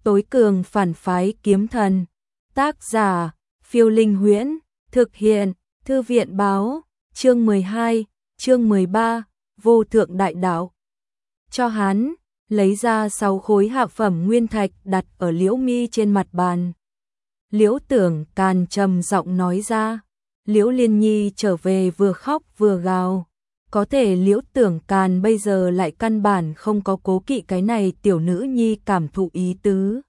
tối cường phản phái kiếm thần. Tác giả, Phiêu Linh Huyễn, thực hiện, Thư viện báo, chương 12, chương 13, vô thượng đại đạo. Cho hắn, lấy ra 6 khối hạ phẩm nguyên thạch đặt ở Liễu Mi trên mặt bàn. Liễu Tưởng Càn trầm giọng nói ra, Liễu Liên Nhi trở về vừa khóc vừa gào. Có thể Liễu Tưởng Càn bây giờ lại căn bản không có cố kỵ cái này tiểu nữ nhi cảm thụ ý tứ.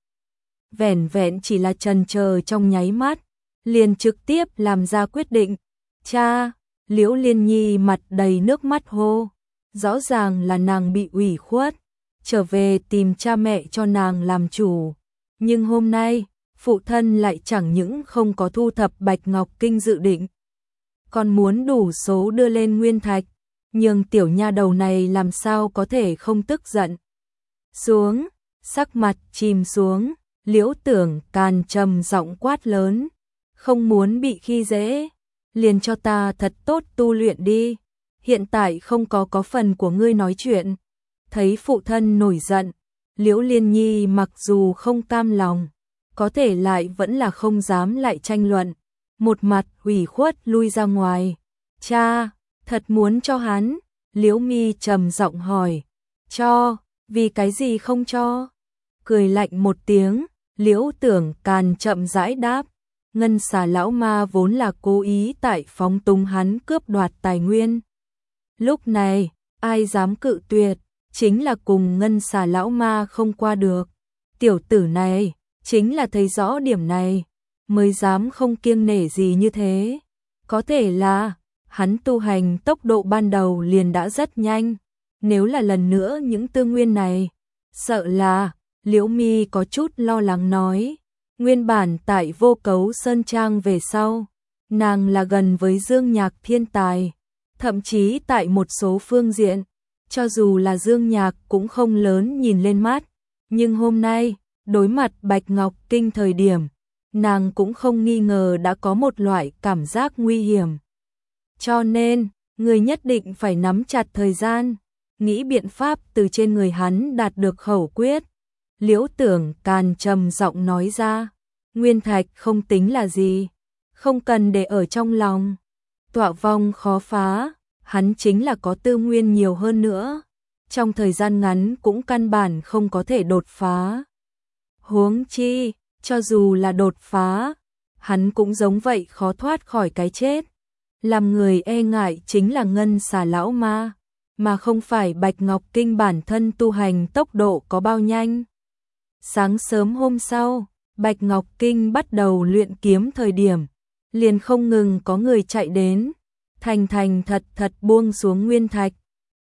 Vẻn vẹn chỉ là chần chờ trong nháy mắt, liền trực tiếp làm ra quyết định. Cha, Liễu Liên Nhi mặt đầy nước mắt hô. Rõ ràng là nàng bị ủy khuất, trở về tìm cha mẹ cho nàng làm chủ. Nhưng hôm nay, phụ thân lại chẳng những không có thu thập Bạch Ngọc Kinh dự định, còn muốn đủ số đưa lên nguyên thạch, nhưng tiểu nha đầu này làm sao có thể không tức giận. Xuống, sắc mặt chìm xuống, Liễu Tưởng Càn trầm giọng quát lớn, không muốn bị khi dễ, liền cho ta thật tốt tu luyện đi, hiện tại không có phần của ngươi nói chuyện. Thấy phụ thân nổi giận, Liễu Liên Nhi mặc dù không cam lòng, có thể lại vẫn là không dám lại tranh luận, một mặt ủy khuất lui ra ngoài. Cha, thật muốn cho hắn? Liễu Mi trầm giọng hỏi. Cho, vì cái gì không cho? Cười lạnh một tiếng, Liễu Tưởng Càn chậm rãi đáp, Ngân Xà lão ma vốn là cố ý tại phóng túng hắn cướp đoạt tài nguyên. Lúc này, ai dám cự tuyệt, chính là cùng Ngân Xà lão ma không qua được. Tiểu tử này, chính là thấy rõ điểm này, mới dám không kiêng nể gì như thế. Có thể là, hắn tu hành tốc độ ban đầu liền đã rất nhanh, nếu là lần nữa những tư nguyên này, sợ là, Liễu Mi có chút lo lắng nói. Nguyên bản tại Vô Cấu Sơn Trang về sau, nàng là gần với Dương Nhạc thiên tài, thậm chí tại một số phương diện, cho dù là Dương Nhạc cũng không lớn nhìn lên mắt, nhưng hôm nay, đối mặt Bạch Ngọc Kinh thời điểm, nàng cũng không nghi ngờ đã có một loại cảm giác nguy hiểm. Cho nên, người nhất định phải nắm chặt thời gian, nghĩ biện pháp từ trên người hắn đạt được khẩu quyết. Liễu Tưởng Càn trầm giọng nói ra, nguyên thạch không tính là gì, không cần để ở trong lòng. Tọa vong khó phá, hắn chính là có tư nguyên nhiều hơn nữa, trong thời gian ngắn cũng căn bản không có thể đột phá. Huống chi, cho dù là đột phá, hắn cũng giống vậy khó thoát khỏi cái chết. Làm người e ngại chính là Ngân Xà lão ma, mà không phải Bạch Ngọc Kinh bản thân tu hành tốc độ có bao nhanh. Sáng sớm hôm sau, Bạch Ngọc Kinh bắt đầu luyện kiếm thời điểm, liền không ngừng có người chạy đến, thành thật buông xuống nguyên thạch,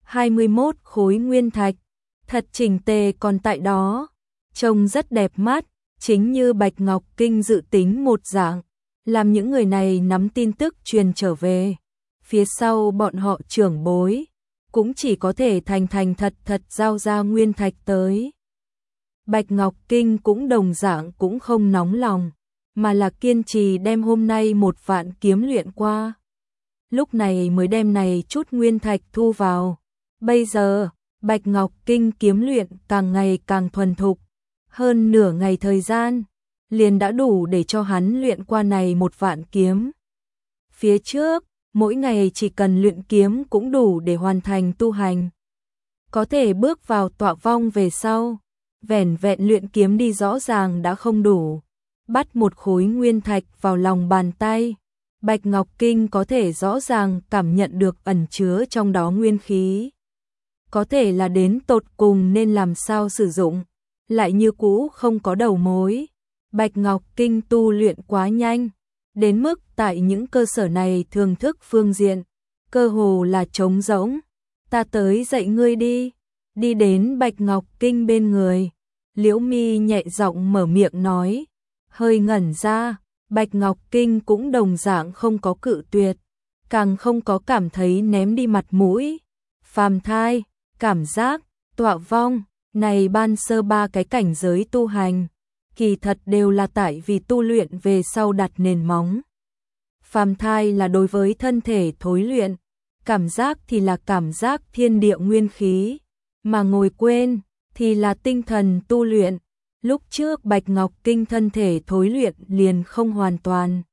21 khối nguyên thạch, thật chỉnh tề còn tại đó, trông rất đẹp mắt, chính như Bạch Ngọc Kinh dự tính một dạng, làm những người này nắm tin tức truyền trở về. Phía sau bọn họ trưởng bối, cũng chỉ có thể thành thật giao ra nguyên thạch tới. Bạch Ngọc Kinh cũng đồng dạng cũng không nóng lòng, mà là kiên trì đem hôm nay 1 vạn kiếm luyện qua. Lúc này mới đem này chút nguyên thạch thu vào. Bây giờ, Bạch Ngọc Kinh kiếm luyện càng ngày càng thuần thục, hơn nửa ngày thời gian, liền đã đủ để cho hắn luyện qua này 1 vạn kiếm. Phía trước, mỗi ngày chỉ cần luyện kiếm cũng đủ để hoàn thành tu hành. Có thể bước vào tọa vong về sau, vẻn vẹn luyện kiếm đi rõ ràng đã không đủ. Bắt một khối nguyên thạch vào lòng bàn tay, Bạch Ngọc Kinh có thể rõ ràng cảm nhận được ẩn chứa trong đó nguyên khí. Có thể là đến tột cùng nên làm sao sử dụng, lại như cũ không có đầu mối. Bạch Ngọc Kinh tu luyện quá nhanh, đến mức tại những cơ sở này thường thức phương diện, cơ hồ là trống rỗng. Ta tới dạy ngươi đi. Đi đến Bạch Ngọc Kinh bên người, Liễu Mi nhẹ giọng mở miệng nói, hơi ngẩn ra, Bạch Ngọc Kinh cũng đồng dạng không có cự tuyệt, càng không có cảm thấy ném đi mặt mũi. Phàm thai, cảm giác, tọa vong, này ban sơ 3 cái cảnh giới tu hành, kỳ thật đều là tại vì tu luyện về sau đặt nền móng. Phàm thai là đối với thân thể thối luyện, cảm giác thì là cảm giác thiên địa nguyên khí, mà ngồi quên thì là tinh thần tu luyện. Lúc trước Bạch Ngọc Kinh thân thể thối luyện liền không hoàn toàn,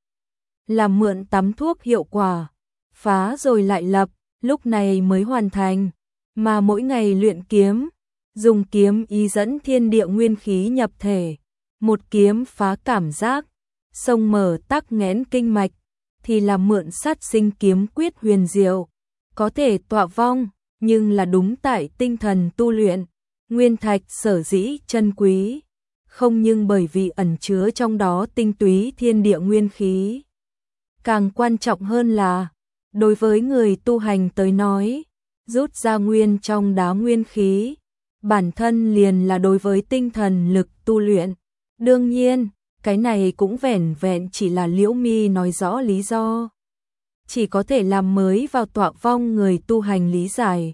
làm mượn tắm thuốc hiệu quả, phá rồi lại lập, lúc này mới hoàn thành, mà mỗi ngày luyện kiếm, dùng kiếm ý dẫn thiên địa nguyên khí nhập thể, một kiếm phá cảm giác, xông mở tắc nghẽn kinh mạch, thì là mượn sát sinh kiếm quyết huyền diệu, có thể tọa vong, nhưng là đúng tại tinh thần tu luyện, nguyên thạch sở dĩ chân quý, không nhưng bởi vì ẩn chứa trong đó tinh túy thiên địa nguyên khí. Càng quan trọng hơn là, đối với người tu hành tới nói, rút ra nguyên trong đá nguyên khí, bản thân liền là đối với tinh thần lực tu luyện. Đương nhiên, cái này cũng vẻn vẹn chỉ là Liễu Mi nói rõ lý do, chỉ có thể làm mới vào tọa vong người tu hành lý giải.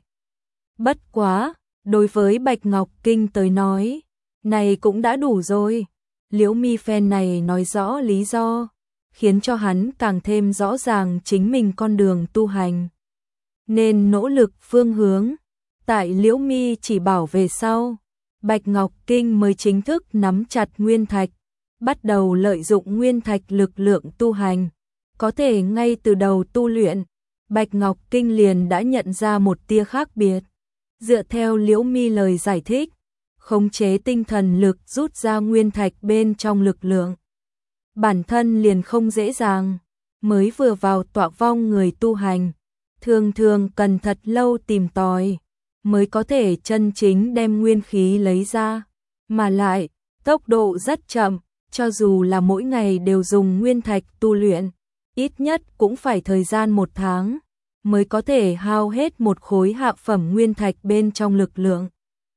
Bất quá, đối với Bạch Ngọc Kinh tới nói, này cũng đã đủ rồi. Liễu Mi phen này nói rõ lý do, khiến cho hắn càng thêm rõ ràng chính mình con đường tu hành, nên nỗ lực phương hướng. Tại Liễu Mi chỉ bảo về sau, Bạch Ngọc Kinh mới chính thức nắm chặt nguyên thạch, bắt đầu lợi dụng nguyên thạch lực lượng tu hành. Có thể ngay từ đầu tu luyện, Bạch Ngọc Kinh liền đã nhận ra một tia khác biệt. Dựa theo Liễu Mi lời giải thích, khống chế tinh thần lực rút ra nguyên thạch bên trong lực lượng, bản thân liền không dễ dàng, mới vừa vào tọa vong người tu hành, thường thường cần thật lâu tìm tòi, mới có thể chân chính đem nguyên khí lấy ra, mà lại, tốc độ rất chậm, cho dù là mỗi ngày đều dùng nguyên thạch tu luyện, ít nhất cũng phải thời gian 1 tháng, mới có thể hao hết một khối hạ phẩm nguyên thạch bên trong lực lượng.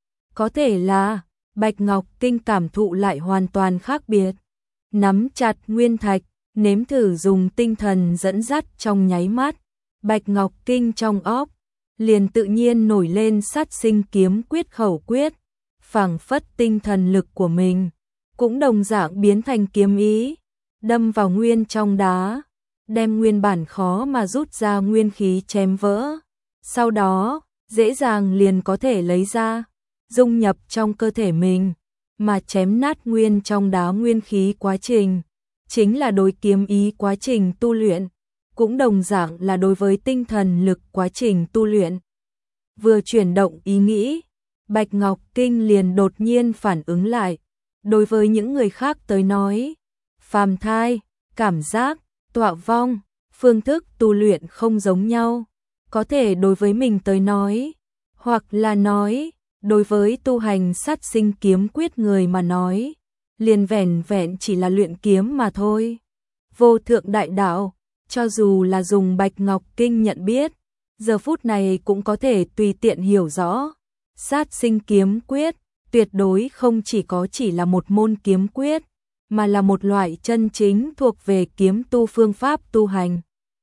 Có thể là, Bạch Ngọc Kinh cảm thụ lại hoàn toàn khác biệt. Nắm chặt nguyên thạch, nếm thử dùng tinh thần dẫn dắt trong nháy mắt, Bạch Ngọc Kinh trong óc liền tự nhiên nổi lên sát sinh kiếm quyết khẩu quyết, phảng phất tinh thần lực của mình cũng đồng dạng biến thành kiếm ý, đâm vào nguyên trong đá, đem nguyên bản khó mà rút ra nguyên khí chém vỡ, sau đó dễ dàng liền có thể lấy ra, dung nhập trong cơ thể mình, mà chém nát nguyên trong đá nguyên khí quá trình, chính là đối kiếm ý quá trình tu luyện, cũng đồng dạng là đối với tinh thần lực quá trình tu luyện. Vừa chuyển động ý nghĩ, Bạch Ngọc Kinh liền đột nhiên phản ứng lại, đối với những người khác tới nói, phàm thai, cảm giác, tọa vong, phương thức tu luyện không giống nhau, có thể đối với mình tới nói, hoặc là nói, đối với tu hành sát sinh kiếm quyết người mà nói, liền vẻn vẹn chỉ là luyện kiếm mà thôi. Vô thượng đại đạo, cho dù là dùng Bạch Ngọc Kinh nhận biết, giờ phút này cũng có thể tùy tiện hiểu rõ. Sát sinh kiếm quyết, tuyệt đối không chỉ là một môn kiếm quyết, mà là một loại chân chính thuộc về kiếm tu phương pháp tu hành.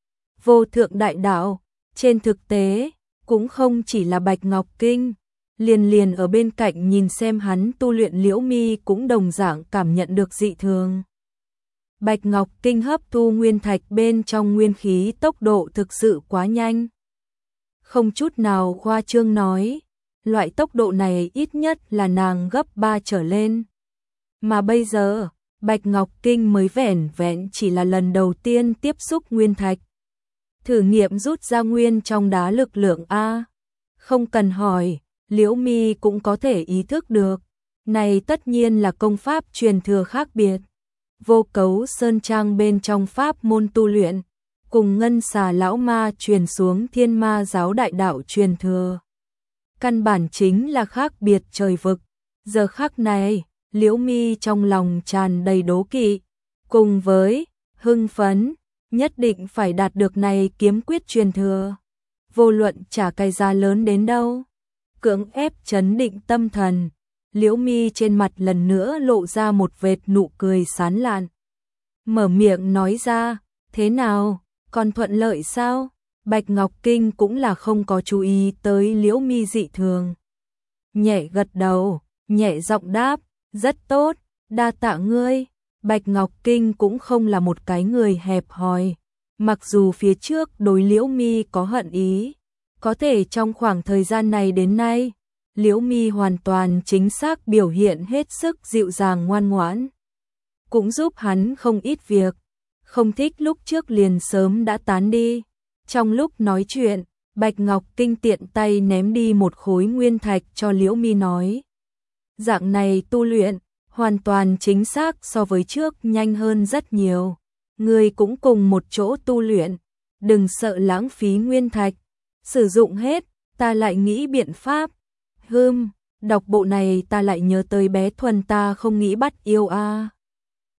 Vô thượng đại đạo, trên thực tế, cũng không chỉ là Bạch Ngọc Kinh, liền ở bên cạnh nhìn xem hắn tu luyện Liễu Mi cũng đồng dạng cảm nhận được dị thường. Bạch Ngọc Kinh hấp thu nguyên thạch bên trong nguyên khí tốc độ thực sự quá nhanh. Không chút nào khoa trương nói, loại tốc độ này ít nhất là nàng gấp 3 trở lên. Mà bây giờ, Bạch Ngọc Kinh mới vẻn vẹn chỉ là lần đầu tiên tiếp xúc nguyên thạch. Thử nghiệm rút ra nguyên trong đá lực lượng A. Không cần hỏi, Liễu Mi cũng có thể ý thức được. Này tất nhiên là công pháp truyền thừa khác biệt. Vô Cấu Sơn Trang bên trong pháp môn tu luyện, cùng Ngân Xà Lão Ma truyền xuống Thiên Ma giáo đại đạo truyền thừa. Căn bản chính là khác biệt trời vực. Giờ khắc này, Liễu Mi trong lòng tràn đầy đố kỵ, cùng với hưng phấn, nhất định phải đạt được này kiếm quyết truyền thừa. Vô luận trả cái giá lớn đến đâu, cưỡng ép trấn định tâm thần, Liễu Mi trên mặt lần nữa lộ ra một vệt nụ cười sán lạn. Mở miệng nói ra, thế nào, còn thuận lợi sao? Bạch Ngọc Kinh cũng là không có chú ý tới Liễu Mi dị thường. Nhẹ gật đầu, nhẹ giọng đáp, rất tốt, đa tạ ngươi. Bạch Ngọc Kinh cũng không là một cái người hẹp hòi, mặc dù phía trước đối Liễu Mi có hận ý, có thể trong khoảng thời gian này đến nay, Liễu Mi hoàn toàn chính xác biểu hiện hết sức dịu dàng ngoan ngoãn, cũng giúp hắn không ít việc, không thích lúc trước liền sớm đã tán đi. Trong lúc nói chuyện, Bạch Ngọc Kinh tiện tay ném đi một khối nguyên thạch cho Liễu Mi nói: dạng này tu luyện, hoàn toàn chính xác so với trước nhanh hơn rất nhiều. Ngươi cũng cùng một chỗ tu luyện, đừng sợ lãng phí nguyên thạch, sử dụng hết, ta lại nghĩ biện pháp. Đọc bộ này ta lại nhớ tới bé Thuần ta không nghĩ bắt yêu a.